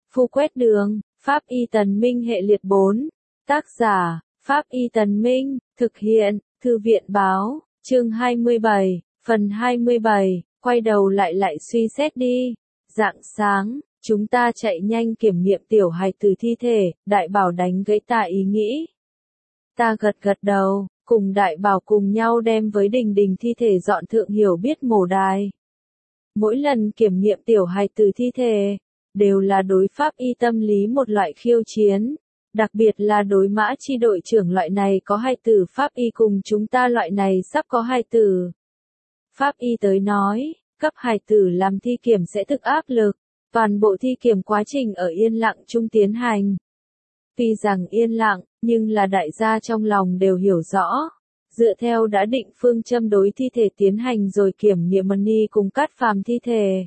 Phu quét đường, Pháp Y Tần Minh hệ liệt 4. Tác giả, Pháp Y Tần Minh, thực hiện, Thư viện Báo, chương 27, phần 27, quay đầu lại suy xét đi. Rạng sáng, chúng ta chạy nhanh kiểm nghiệm tiểu hài tử thi thể, Đại Bảo đánh gãy ta ý nghĩ. Ta gật đầu, cùng Đại Bảo cùng nhau đem với Đình Đình thi thể dọn thượng hiểu biết mổ đài. Mỗi lần kiểm nghiệm tiểu hài tử thi thể, đều là đối Pháp y tâm lý một loại khiêu chiến, đặc biệt là đối Mã Chi đội trưởng loại này có hài tử Pháp y cùng chúng ta loại này sắp có hài tử. Pháp y tới nói, cấp hài tử làm thi kiểm sẽ thực áp lực, toàn bộ thi kiểm quá trình ở yên lặng trung tiến hành. Tuy rằng yên lặng, nhưng là đại gia trong lòng đều hiểu rõ. Dựa theo đã định phương châm đối thi thể tiến hành rồi kiểm nghiệm Mani cùng Cát Phàm thi thể.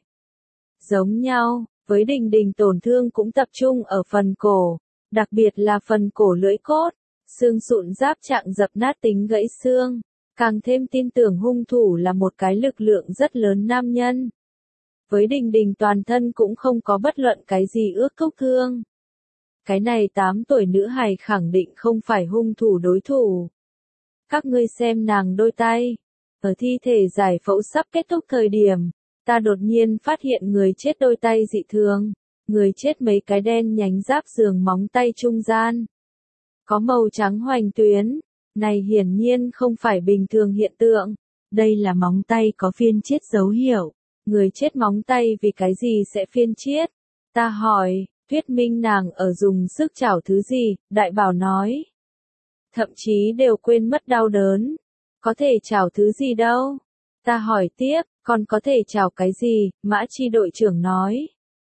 Giống nhau, với Đình Đình tổn thương cũng tập trung ở phần cổ, đặc biệt là phần cổ lưỡi cốt, xương sụn giáp trạng dập nát tính gãy xương, càng thêm tin tưởng hung thủ là một cái lực lượng rất lớn nam nhân. Với Đình Đình toàn thân cũng không có bất luận cái gì ước thúc thương. Cái này 8 tuổi nữ hài khẳng định không phải hung thủ đối thủ. Các ngươi xem nàng đôi tay. Ở thi thể giải phẫu sắp kết thúc thời điểm, ta đột nhiên phát hiện người chết đôi tay dị thường. Người chết mấy cái đen nhánh giáp giường móng tay trung gian. Có màu trắng hoành tuyến. Này hiển nhiên không phải bình thường hiện tượng. Đây là móng tay có phiên chiết dấu hiệu. Người chết móng tay vì cái gì sẽ phiên chiết? Ta hỏi, thuyết minh nàng ở dùng sức chảo thứ gì? Đại Bảo nói. Thậm chí đều quên mất đau đớn. Có thể chảo thứ gì đâu? Ta hỏi tiếp, còn có thể chảo cái gì? Mã Chi đội trưởng nói.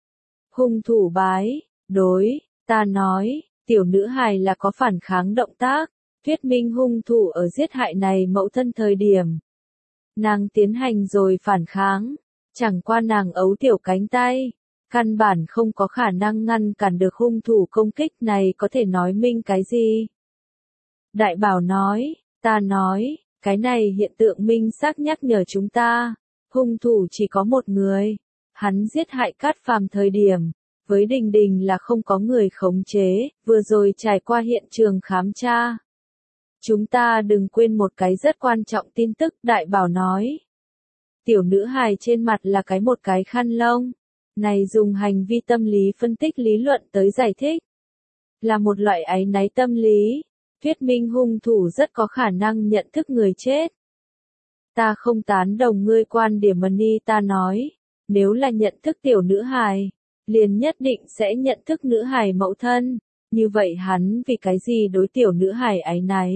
Hung thủ bái, đối, ta nói, tiểu nữ hài là có phản kháng động tác, thuyết minh hung thủ ở giết hại này mẫu thân thời điểm. Nàng tiến hành rồi phản kháng, chẳng qua nàng ấu tiểu cánh tay, căn bản không có khả năng ngăn cản được hung thủ công kích này có thể nói minh cái gì. Đại Bảo nói, ta nói, cái này hiện tượng minh xác nhắc nhở chúng ta, hung thủ chỉ có một người, hắn giết hại Cát Phàm thời điểm, với Đình Đình là không có người khống chế, vừa rồi trải qua hiện trường khám tra. Chúng ta đừng quên một cái rất quan trọng tin tức, Đại Bảo nói. Tiểu nữ hài trên mặt là một cái khăn lông, này dùng hành vi tâm lý phân tích lý luận tới giải thích. Là một loại áy náy tâm lý. Thuyết minh hung thủ rất có khả năng nhận thức người chết. Ta không tán đồng ngươi quan điểm Mani, ta nói, nếu là nhận thức tiểu nữ hài, liền nhất định sẽ nhận thức nữ hài mẫu thân, như vậy hắn vì cái gì đối tiểu nữ hài áy náy,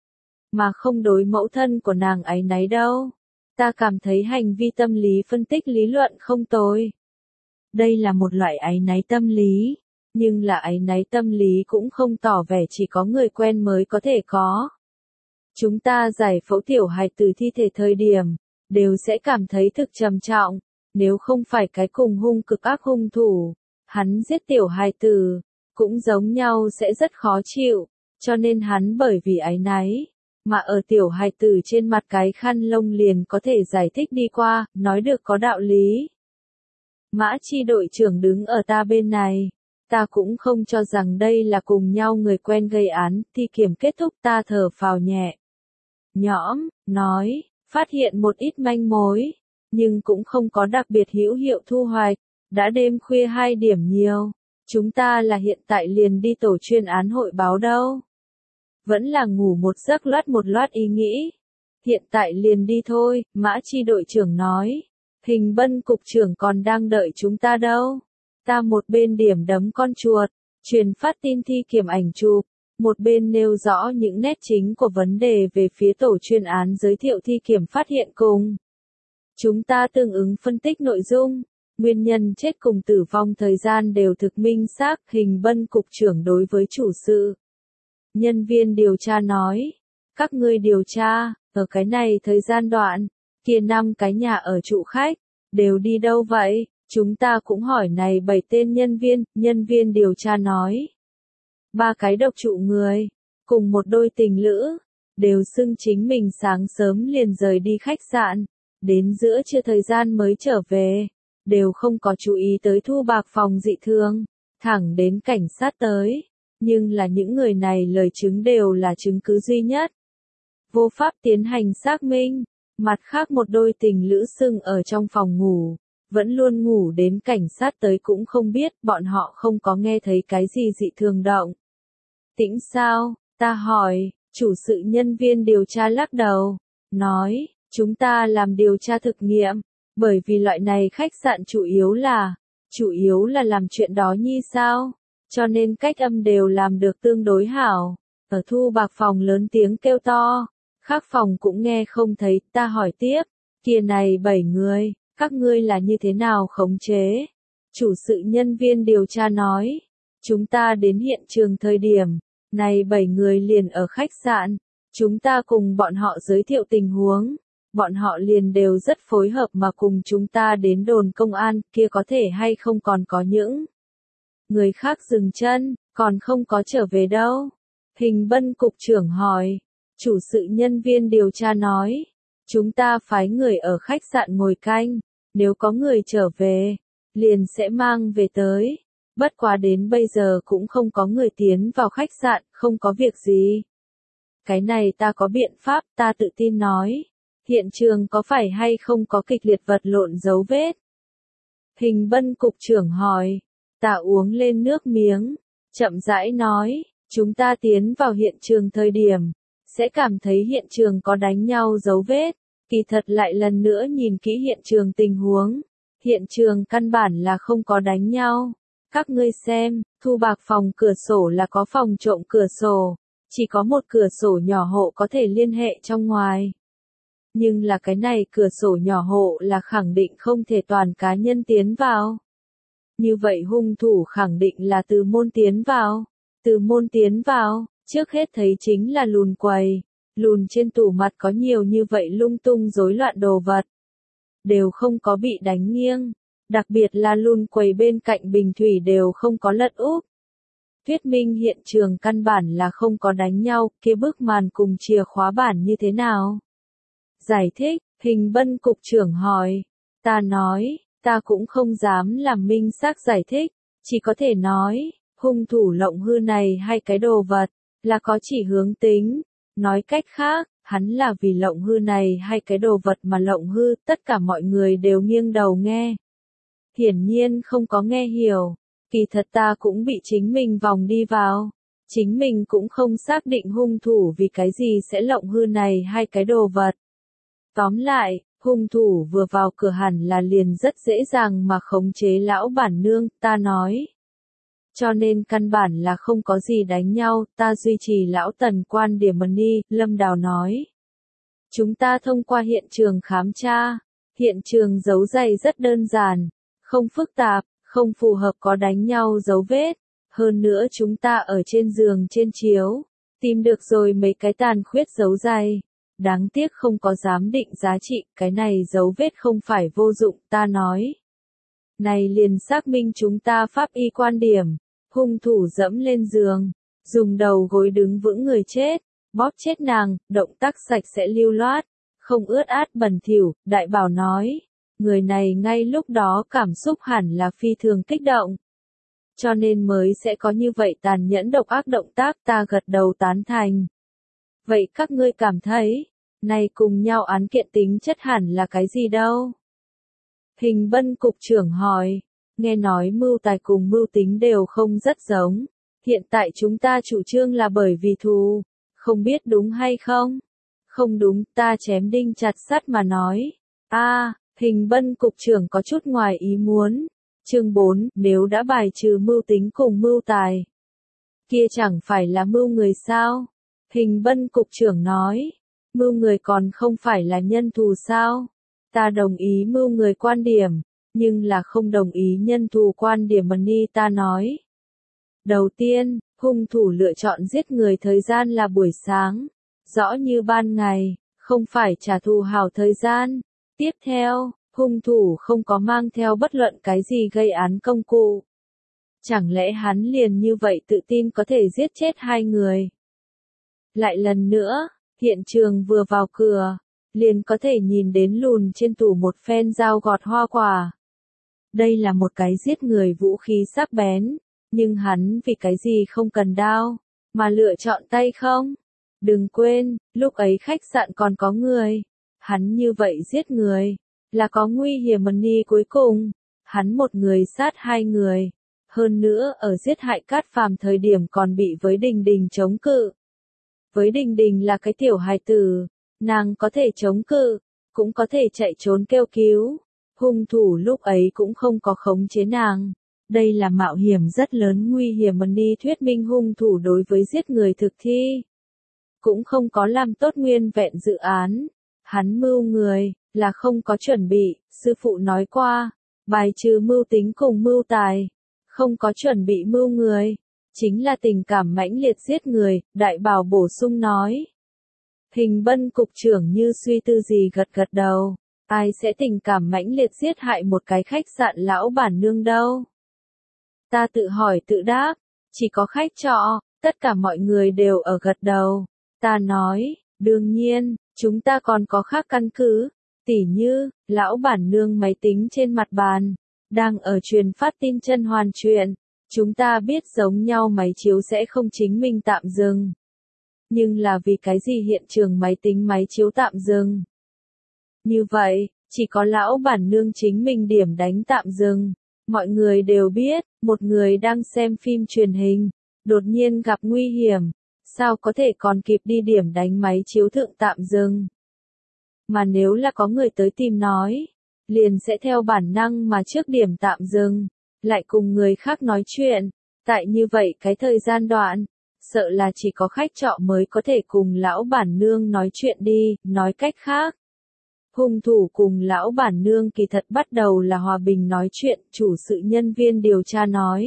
mà không đối mẫu thân của nàng áy náy đâu. Ta cảm thấy hành vi tâm lý phân tích lý luận không tồi. Đây là một loại áy náy tâm lý. Nhưng là áy náy tâm lý cũng không tỏ vẻ chỉ có người quen mới có thể có. Chúng ta giải phẫu tiểu hài tử thi thể thời điểm, đều sẽ cảm thấy thực trầm trọng, nếu không phải cái cùng hung cực ác hung thủ, hắn giết tiểu hài tử, cũng giống nhau sẽ rất khó chịu, cho nên hắn bởi vì áy náy, mà ở tiểu hài tử trên mặt cái khăn lông liền có thể giải thích đi qua, nói được có đạo lý. Mã Chi đội trưởng đứng ở ta bên này. Ta cũng không cho rằng đây là cùng nhau người quen gây án, thi kiểm kết thúc ta thở phào nhẹ. Nhõm, nói, phát hiện một ít manh mối, nhưng cũng không có đặc biệt hữu hiệu thu hoạch, đã đêm khuya 2 điểm nhiều, chúng ta là hiện tại liền đi tổ chuyên án hội báo đâu. Vẫn là ngủ một giấc một loạt ý nghĩ. Hiện tại liền đi thôi, Mã Chi đội trưởng nói, Hình Bân cục trưởng còn đang đợi chúng ta đâu. Ta một bên điểm đấm con chuột, truyền phát tin thi kiểm ảnh chụp, một bên nêu rõ những nét chính của vấn đề về phía tổ chuyên án giới thiệu thi kiểm phát hiện cùng. Chúng ta tương ứng phân tích nội dung, nguyên nhân chết cùng tử vong thời gian đều thực minh xác. Hình Bân cục trưởng đối với chủ sự. Nhân viên điều tra nói, các ngươi điều tra, ở cái này thời gian đoạn, kia 5 cái nhà ở trụ khách, đều đi đâu vậy? Chúng ta cũng hỏi này 7 tên nhân viên điều tra nói. 3 cái độc trụ người, cùng một đôi tình lữ, đều xưng chính mình sáng sớm liền rời đi khách sạn, đến giữa trưa thời gian mới trở về, đều không có chú ý tới thu bạc phòng dị thường, thẳng đến cảnh sát tới. Nhưng là những người này lời chứng đều là chứng cứ duy nhất. Vô pháp tiến hành xác minh. Mặt khác một đôi tình lữ xưng ở trong phòng ngủ, vẫn luôn ngủ đến cảnh sát tới cũng không biết, bọn họ không có nghe thấy cái gì dị thường động. Tĩnh sao? Ta hỏi, chủ sự nhân viên điều tra lắc đầu, nói, chúng ta làm điều tra thực nghiệm, bởi vì loại này khách sạn chủ yếu là làm chuyện đó nhi sao, cho nên cách âm đều làm được tương đối hảo. Ở thu bạc phòng lớn tiếng kêu to, khác phòng cũng nghe không thấy, ta hỏi tiếp, kia này 7 người, các ngươi là như thế nào khống chế? Chủ sự nhân viên điều tra nói, chúng ta đến hiện trường thời điểm, này 7 người liền ở khách sạn, chúng ta cùng bọn họ giới thiệu tình huống, bọn họ liền đều rất phối hợp mà cùng chúng ta đến đồn công an, kia có thể hay không còn có những người khác dừng chân, còn không có trở về đâu. Hình Bân cục trưởng hỏi, chủ sự nhân viên điều tra nói, chúng ta phái người ở khách sạn ngồi canh, nếu có người trở về, liền sẽ mang về tới. Bất quá đến bây giờ cũng không có người tiến vào khách sạn, không có việc gì. Cái này ta có biện pháp, ta tự tin nói. Hiện trường có phải hay không có kịch liệt vật lộn dấu vết? Hình Bân cục trưởng hỏi, ta uống lên nước miếng, chậm rãi nói, chúng ta tiến vào hiện trường thời điểm, sẽ cảm thấy hiện trường có đánh nhau dấu vết, kỳ thật lại lần nữa nhìn kỹ hiện trường tình huống, hiện trường căn bản là không có đánh nhau. Các ngươi xem, thu bạc phòng cửa sổ là có phòng trộm cửa sổ, chỉ có một cửa sổ nhỏ hộ có thể liên hệ trong ngoài. Nhưng là cái này cửa sổ nhỏ hộ là khẳng định không thể toàn cá nhân tiến vào. Như vậy hung thủ khẳng định là từ môn tiến vào. Từ môn tiến vào, trước hết thấy chính là lùn quầy. Lùn trên tủ mặt có nhiều như vậy lung tung rối loạn đồ vật. Đều không có bị đánh nghiêng. Đặc biệt là lùn quầy bên cạnh bình thủy đều không có lật úp. Thuyết minh hiện trường căn bản là không có đánh nhau, kia bức màn cùng chìa khóa bản như thế nào? Giải thích, Hình Bân cục trưởng hỏi. Ta nói, ta cũng không dám làm minh xác giải thích, chỉ có thể nói, hung thủ lộng hư này hay cái đồ vật, là có chỉ hướng tính. Nói cách khác, hắn là vì lộng hư này hay cái đồ vật mà lộng hư, tất cả mọi người đều nghiêng đầu nghe. Hiển nhiên không có nghe hiểu, kỳ thật ta cũng bị chính mình vòng đi vào. Chính mình cũng không xác định hung thủ vì cái gì sẽ lộng hư này hay cái đồ vật. Tóm lại, hung thủ vừa vào cửa hẳn là liền rất dễ dàng mà khống chế lão bản nương, ta nói. Cho nên căn bản là không có gì đánh nhau, ta duy trì lão Tần quan điểm ni, Lâm Đào nói. Chúng ta thông qua hiện trường khám tra, hiện trường dấu giày rất đơn giản, không phức tạp, không phù hợp có đánh nhau dấu vết. Hơn nữa chúng ta ở trên giường trên chiếu, tìm được rồi mấy cái tàn khuyết dấu giày. Đáng tiếc không có giám định giá trị, cái này dấu vết không phải vô dụng, ta nói. Này liền xác minh chúng ta pháp y quan điểm, hung thủ dẫm lên giường, dùng đầu gối đứng vững người chết, bóp chết nàng, động tác sạch sẽ lưu loát, không ướt át bẩn thỉu, đại bảo nói. Người này ngay lúc đó cảm xúc hẳn là phi thường kích động. Cho nên mới sẽ có như vậy tàn nhẫn độc ác động tác, ta gật đầu tán thành. Vậy các ngươi cảm thấy, này cùng nhau án kiện tính chất hẳn là cái gì đâu? Hình Bân cục trưởng hỏi, nghe nói mưu tài cùng mưu tính đều không rất giống. Hiện tại chúng ta chủ trương là bởi vì thù, không biết đúng hay không? Không đúng, ta chém đinh chặt sắt mà nói. Hình Bân cục trưởng có chút ngoài ý muốn. Chương 4, nếu đã bài trừ mưu tính cùng mưu tài, kia chẳng phải là mưu người sao? Hình Bân cục trưởng nói, mưu người còn không phải là nhân thù sao? Ta đồng ý mưu người quan điểm, nhưng là không đồng ý nhân thù quan điểm ni, ta nói. Đầu tiên, hung thủ lựa chọn giết người thời gian là buổi sáng, rõ như ban ngày, không phải trả thù hảo thời gian. Tiếp theo, hung thủ không có mang theo bất luận cái gì gây án công cụ. Chẳng lẽ hắn liền như vậy tự tin có thể giết chết 2 người? Lại lần nữa, hiện trường vừa vào cửa, liền có thể nhìn đến lùn trên tủ một phen dao gọt hoa quả. Đây là một cái giết người vũ khí sắc bén, Nhưng hắn vì cái gì không cần đao, mà lựa chọn tay không? Đừng quên, lúc ấy khách sạn còn có người. Hắn như vậy giết người, là có nguy hiểm đi cuối cùng. Hắn một người sát hai người. Hơn nữa ở giết hại Cát Phàm thời điểm còn bị với Đình Đình chống cự. Với Đình Đình là cái tiểu hài tử, nàng có thể chống cự, cũng có thể chạy trốn kêu cứu. Hung thủ lúc ấy cũng không có khống chế nàng. Đây là mạo hiểm rất lớn nguy hiểm đi thuyết minh hung thủ đối với giết người thực thi. Cũng không có làm tốt nguyên vẹn dự án. Hắn mưu người, là không có chuẩn bị, sư phụ nói qua, bài trừ mưu tính cùng mưu tài. Không có chuẩn bị mưu người, chính là tình cảm mãnh liệt giết người, Đại Bảo bổ sung nói. Hình Bân cục trưởng như suy tư gì gật gật đầu, ai sẽ tình cảm mãnh liệt giết hại một cái khách sạn lão bản nương đâu? Ta tự hỏi tự đáp, chỉ có khách trọ, tất cả mọi người đều ở gật đầu. Ta nói, đương nhiên, chúng ta còn có khác căn cứ, tỉ như, lão bản nương máy tính trên mặt bàn, đang ở truyền phát tin chân hoàn chuyện. Chúng ta biết giống nhau máy chiếu sẽ không chính mình tạm dừng. Nhưng là vì cái gì hiện trường máy tính máy chiếu tạm dừng? Như vậy, chỉ có lão bản nương chính mình điểm đánh tạm dừng. Mọi người đều biết, một người đang xem phim truyền hình, đột nhiên gặp nguy hiểm, sao có thể còn kịp đi điểm đánh máy chiếu thượng tạm dừng? Mà nếu là có người tới tìm nói, liền sẽ theo bản năng mà trước điểm tạm dừng, lại cùng người khác nói chuyện. Tại như vậy cái thời gian đoạn, sợ là chỉ có khách trọ mới có thể cùng lão bản nương nói chuyện đi, nói cách khác. Hung thủ cùng lão bản nương kỳ thật bắt đầu là hòa bình nói chuyện, chủ sự nhân viên điều tra nói.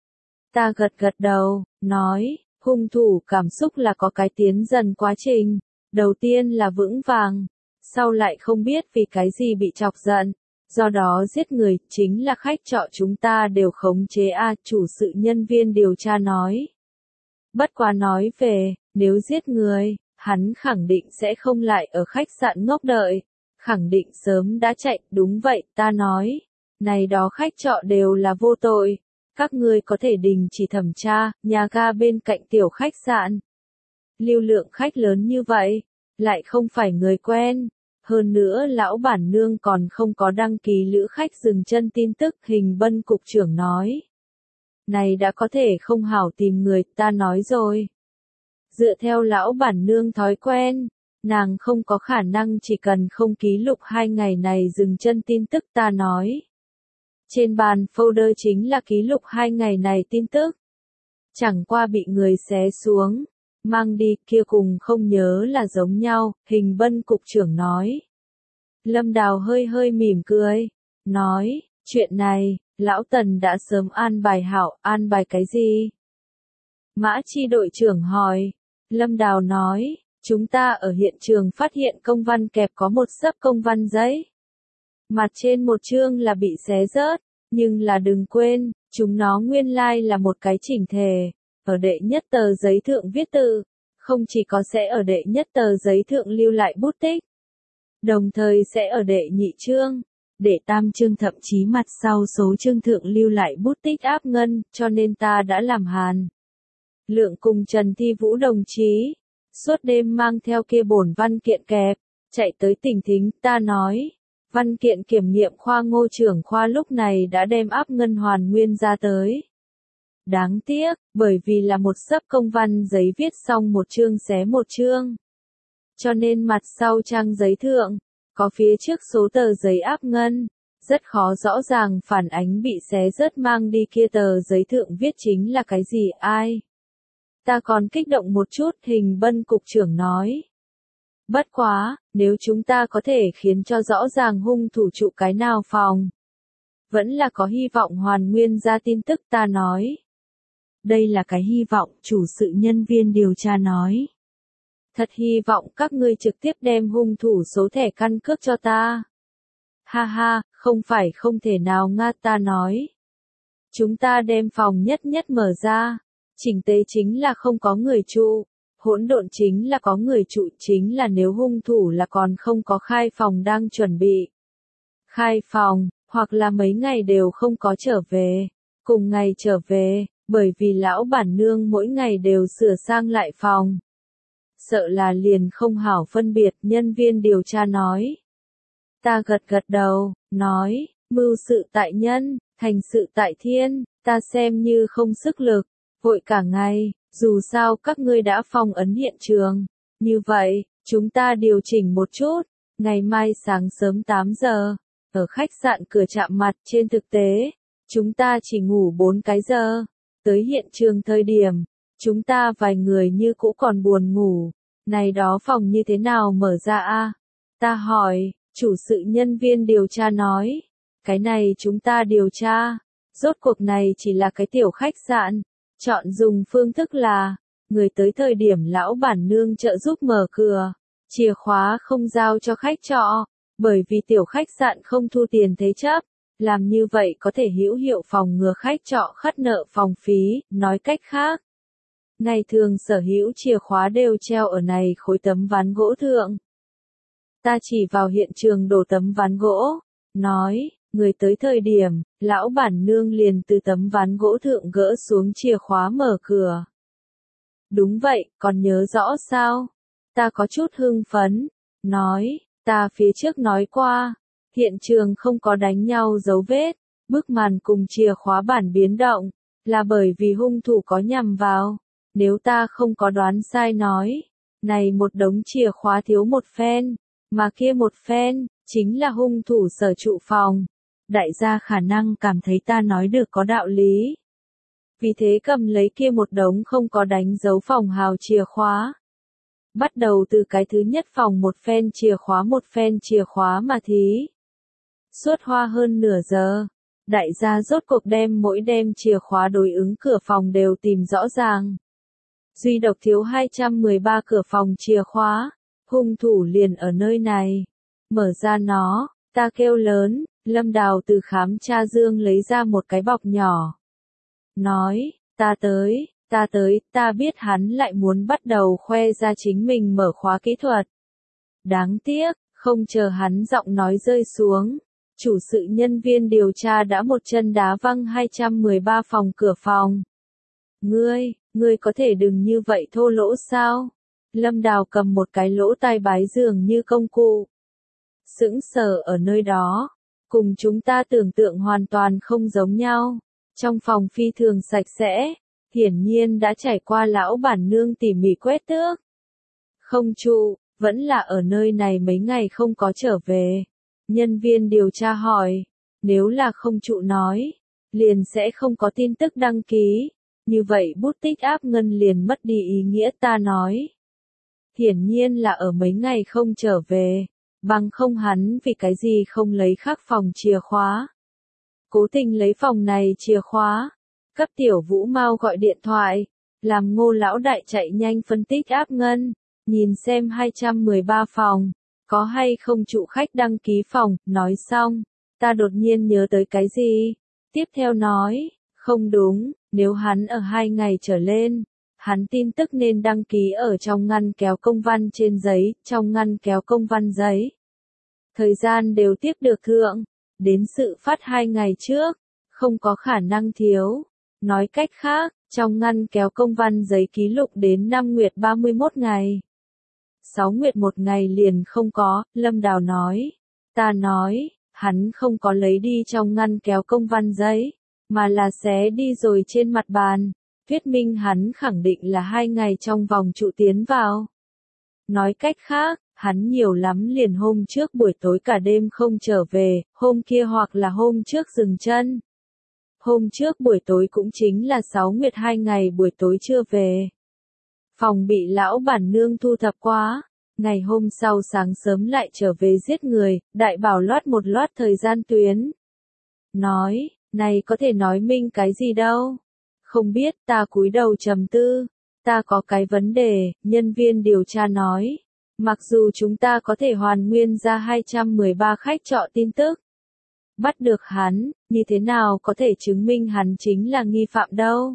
Ta gật gật đầu, nói, hung thủ cảm xúc là có cái tiến dần quá trình, đầu tiên là vững vàng, sau lại không biết vì cái gì bị chọc giận, do đó giết người, chính là khách trọ chúng ta đều khống chế chủ sự nhân viên điều tra nói. Bất quá nói về, nếu giết người, hắn khẳng định sẽ không lại ở khách sạn ngốc đợi, khẳng định sớm đã chạy, đúng vậy, ta nói. Này đó khách trọ đều là vô tội, các ngươi có thể đình chỉ thẩm tra, nhà ga bên cạnh tiểu khách sạn. Lưu lượng khách lớn như vậy, lại không phải người quen. Hơn nữa lão bản nương còn không có đăng ký lữ khách dừng chân tin tức, Hình Bân cục trưởng nói. Này đã có thể không hảo tìm người, ta nói rồi. Dựa theo lão bản nương thói quen, nàng không có khả năng chỉ cần không ký lục 2 ngày này dừng chân tin tức, ta nói. Trên bàn folder chính là ký lục 2 ngày này tin tức. Chẳng qua bị người xé xuống, mang đi, kia cùng không nhớ là giống nhau, Hình Bân cục trưởng nói. Lâm Đào hơi hơi mỉm cười, nói, chuyện này, lão Tần đã sớm an bài hảo, an bài cái gì? Mã Chi đội trưởng hỏi, Lâm Đào nói, chúng ta ở hiện trường phát hiện công văn kẹp có một xấp công văn giấy. Mặt trên một chương là bị xé rớt, nhưng là đừng quên, chúng nó nguyên lai là một cái chỉnh thể, ở đệ nhất tờ giấy thượng viết tự, không chỉ có sẽ ở đệ nhất tờ giấy thượng lưu lại bút tích, đồng thời sẽ ở đệ nhị chương, đệ tam chương thậm chí mặt sau số chương thượng lưu lại bút tích áp ngân, cho nên ta đã làm Hàn Lượng cùng Trần Thi Vũ đồng chí, suốt đêm mang theo kia bổn văn kiện kẹp, chạy tới tỉnh Thính, ta nói. Văn kiện kiểm nghiệm khoa Ngô trưởng khoa lúc này đã đem áp ngân hoàn nguyên ra tới. Đáng tiếc, bởi vì là một xấp công văn giấy viết xong một chương xé một chương. Cho nên mặt sau trang giấy thượng, có phía trước số tờ giấy áp ngân, rất khó rõ ràng phản ánh bị xé rớt mang đi kia tờ giấy thượng viết chính là cái gì ai. Ta còn kích động một chút, Hình Bân cục trưởng nói. Bất quá, nếu chúng ta có thể khiến cho rõ ràng hung thủ trụ cái nào phòng, vẫn là có hy vọng hoàn nguyên ra tin tức, ta nói. Đây là cái hy vọng, chủ sự nhân viên điều tra nói. Thật hy vọng các ngươi trực tiếp đem hung thủ số thẻ căn cước cho ta. Ha ha, không phải không thể nào nga, ta nói. Chúng ta đem phòng nhất nhất mở ra, chỉnh tế chính là không có người trụ. Hỗn độn chính là có người trụ, chính là nếu hung thủ là còn không có khai phòng đang chuẩn bị. Khai phòng, hoặc là mấy ngày đều không có trở về, cùng ngày trở về, bởi vì lão bản nương mỗi ngày đều sửa sang lại phòng. Sợ là liền không hảo phân biệt, nhân viên điều tra nói. Ta gật gật đầu, nói, mưu sự tại nhân, thành sự tại thiên, ta xem như không sức lực, vội cả ngày, dù sao các ngươi đã phong ấn hiện trường. Như vậy, chúng ta điều chỉnh một chút, ngày mai sáng sớm 8 giờ, ở khách sạn cửa chạm mặt. Trên thực tế, chúng ta chỉ ngủ 4 cái giờ, tới hiện trường thời điểm, chúng ta vài người như cũ còn buồn ngủ, này đó phòng như thế nào mở ra a? Ta hỏi, chủ sự nhân viên điều tra nói, cái này chúng ta điều tra, rốt cuộc này chỉ là cái tiểu khách sạn, chọn dùng phương thức là, người tới thời điểm lão bản nương trợ giúp mở cửa, chìa khóa không giao cho khách trọ, bởi vì tiểu khách sạn không thu tiền thế chấp, làm như vậy có thể hữu hiệu phòng ngừa khách trọ khất nợ phòng phí, nói cách khác. Ngày thường sở hữu chìa khóa đều treo ở này khối tấm ván gỗ thượng. Ta chỉ vào hiện trường đổ tấm ván gỗ, nói, người tới thời điểm, lão bản nương liền từ tấm ván gỗ thượng gỡ xuống chìa khóa mở cửa. Đúng vậy, còn nhớ rõ sao? Ta có chút hưng phấn, nói, ta phía trước nói qua, hiện trường không có đánh nhau dấu vết, bức màn cùng chìa khóa bản biến động, là bởi vì hung thủ có nhằm vào. Nếu ta không có đoán sai nói, này một đống chìa khóa thiếu một phen, mà kia một phen, chính là hung thủ sở trụ phòng. Đại gia khả năng cảm thấy ta nói được có đạo lý. Vì thế cầm lấy kia một đống không có đánh dấu phòng hào chìa khóa. Bắt đầu từ cái thứ nhất phòng một phen chìa khóa mà thí. Suốt hoa hơn nửa giờ, đại gia rốt cuộc đem mỗi đem chìa khóa đối ứng cửa phòng đều tìm rõ ràng. Duy độc thiếu 213 cửa phòng chìa khóa, hung thủ liền ở nơi này. Mở ra nó, ta kêu lớn, Lâm Đào từ khám tra dương lấy ra một cái bọc nhỏ. Nói, ta tới, ta biết hắn lại muốn bắt đầu khoe ra chính mình mở khóa kỹ thuật. Đáng tiếc, không chờ hắn giọng nói rơi xuống, chủ sự nhân viên điều tra đã một chân đá văng 213 phòng cửa phòng. Ngươi có thể đừng như vậy thô lỗ sao? Lâm Đào cầm một cái lỗ tai bái dường như công cụ. Sững sờ ở nơi đó, cùng chúng ta tưởng tượng hoàn toàn không giống nhau. Trong phòng phi thường sạch sẽ, hiển nhiên đã trải qua lão bản nương tỉ mỉ quét tước. Không trụ, vẫn là ở nơi này mấy ngày không có trở về. Nhân viên điều tra hỏi, nếu là không trụ nói, liền sẽ không có tin tức đăng ký. Như vậy bút tích áp ngân liền mất đi ý nghĩa. Ta nói. Hiển nhiên là ở mấy ngày không trở về, bằng không hắn vì cái gì không lấy khác phòng chìa khóa. Cố tình lấy phòng này chìa khóa, cấp tiểu Vũ Mau gọi điện thoại, làm Ngô lão đại chạy nhanh phân tích áp ngân, nhìn xem 213 phòng, có hay không trụ khách đăng ký phòng. Nói xong, ta đột nhiên nhớ tới cái gì, tiếp theo nói, không đúng, nếu hắn ở 2 ngày trở lên, hắn tin tức nên đăng ký ở trong ngăn kéo công văn trên giấy, trong ngăn kéo công văn giấy. Thời gian đều tiếp được thượng, đến sự phát 2 ngày trước, không có khả năng thiếu. Nói cách khác, trong ngăn kéo công văn giấy ký lục đến 5 nguyệt 31 ngày. 6 nguyệt 1 ngày liền không có, Lâm Đào nói. Ta nói, hắn không có lấy đi trong ngăn kéo công văn giấy, mà là xé đi rồi trên mặt bàn. Thuyết minh hắn khẳng định là 2 ngày trong vòng trụ tiến vào. Nói cách khác, hắn nhiều lắm liền hôm trước buổi tối cả đêm không trở về, hôm kia hoặc là hôm trước dừng chân. Hôm trước buổi tối cũng chính là 6 nguyệt 2 ngày buổi tối chưa về. Phòng bị lão bản nương thu thập quá, ngày hôm sau sáng sớm lại trở về giết người, đại bảo loát một loát thời gian tuyến. Nói, này có thể nói minh cái gì đâu. Không biết, ta cúi đầu trầm tư. Ta có cái vấn đề, nhân viên điều tra nói. Mặc dù chúng ta có thể hoàn nguyên ra 213 khách trọ tin tức. Bắt được hắn, như thế nào có thể chứng minh hắn chính là nghi phạm đâu.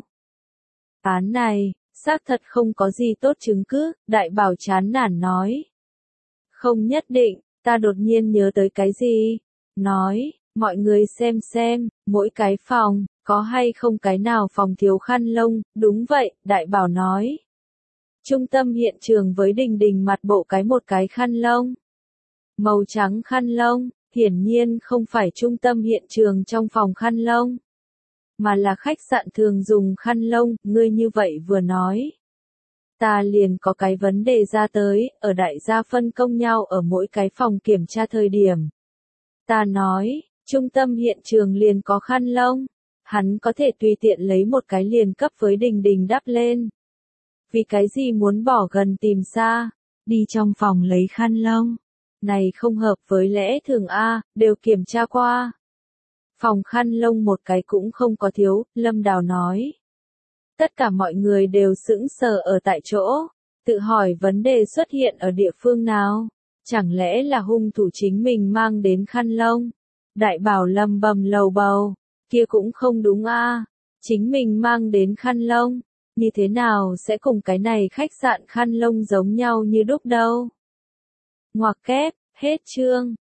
Án này, xác thật không có gì tốt chứng cứ, đại bảo chán nản nói. Không nhất định, ta đột nhiên nhớ tới cái gì. Nói, mọi người xem, mỗi cái phòng, Có hay không cái nào phòng thiếu khăn lông? Đúng vậy, Đại Bảo nói. Trung tâm hiện trường với Đình Đình mặt bộ một cái khăn lông. Màu trắng khăn lông, hiển nhiên không phải trung tâm hiện trường trong phòng khăn lông. Mà là khách sạn thường dùng khăn lông, ngươi như vậy vừa nói. Ta liền có cái vấn đề ra tới, ở đại gia phân công nhau ở mỗi cái phòng kiểm tra thời điểm. Ta nói, trung tâm hiện trường liền có khăn lông, hắn có thể tùy tiện lấy một cái liền cấp với Đình Đình đắp lên. Vì cái gì muốn bỏ gần tìm xa, đi trong phòng lấy khăn lông. Này không hợp với lẽ thường a, đều kiểm tra qua. Phòng khăn lông một cái cũng không có thiếu, Lâm Đào nói. Tất cả mọi người đều sững sờ ở tại chỗ, tự hỏi vấn đề xuất hiện ở địa phương nào. Chẳng lẽ là hung thủ chính mình mang đến khăn lông? Đại Bảo lầm bầm lầu bầu, kia cũng không đúng a, chính mình mang đến khăn lông, như thế nào sẽ cùng cái này khách sạn khăn lông giống nhau như đúc đâu. Ngoặc kép, hết chương.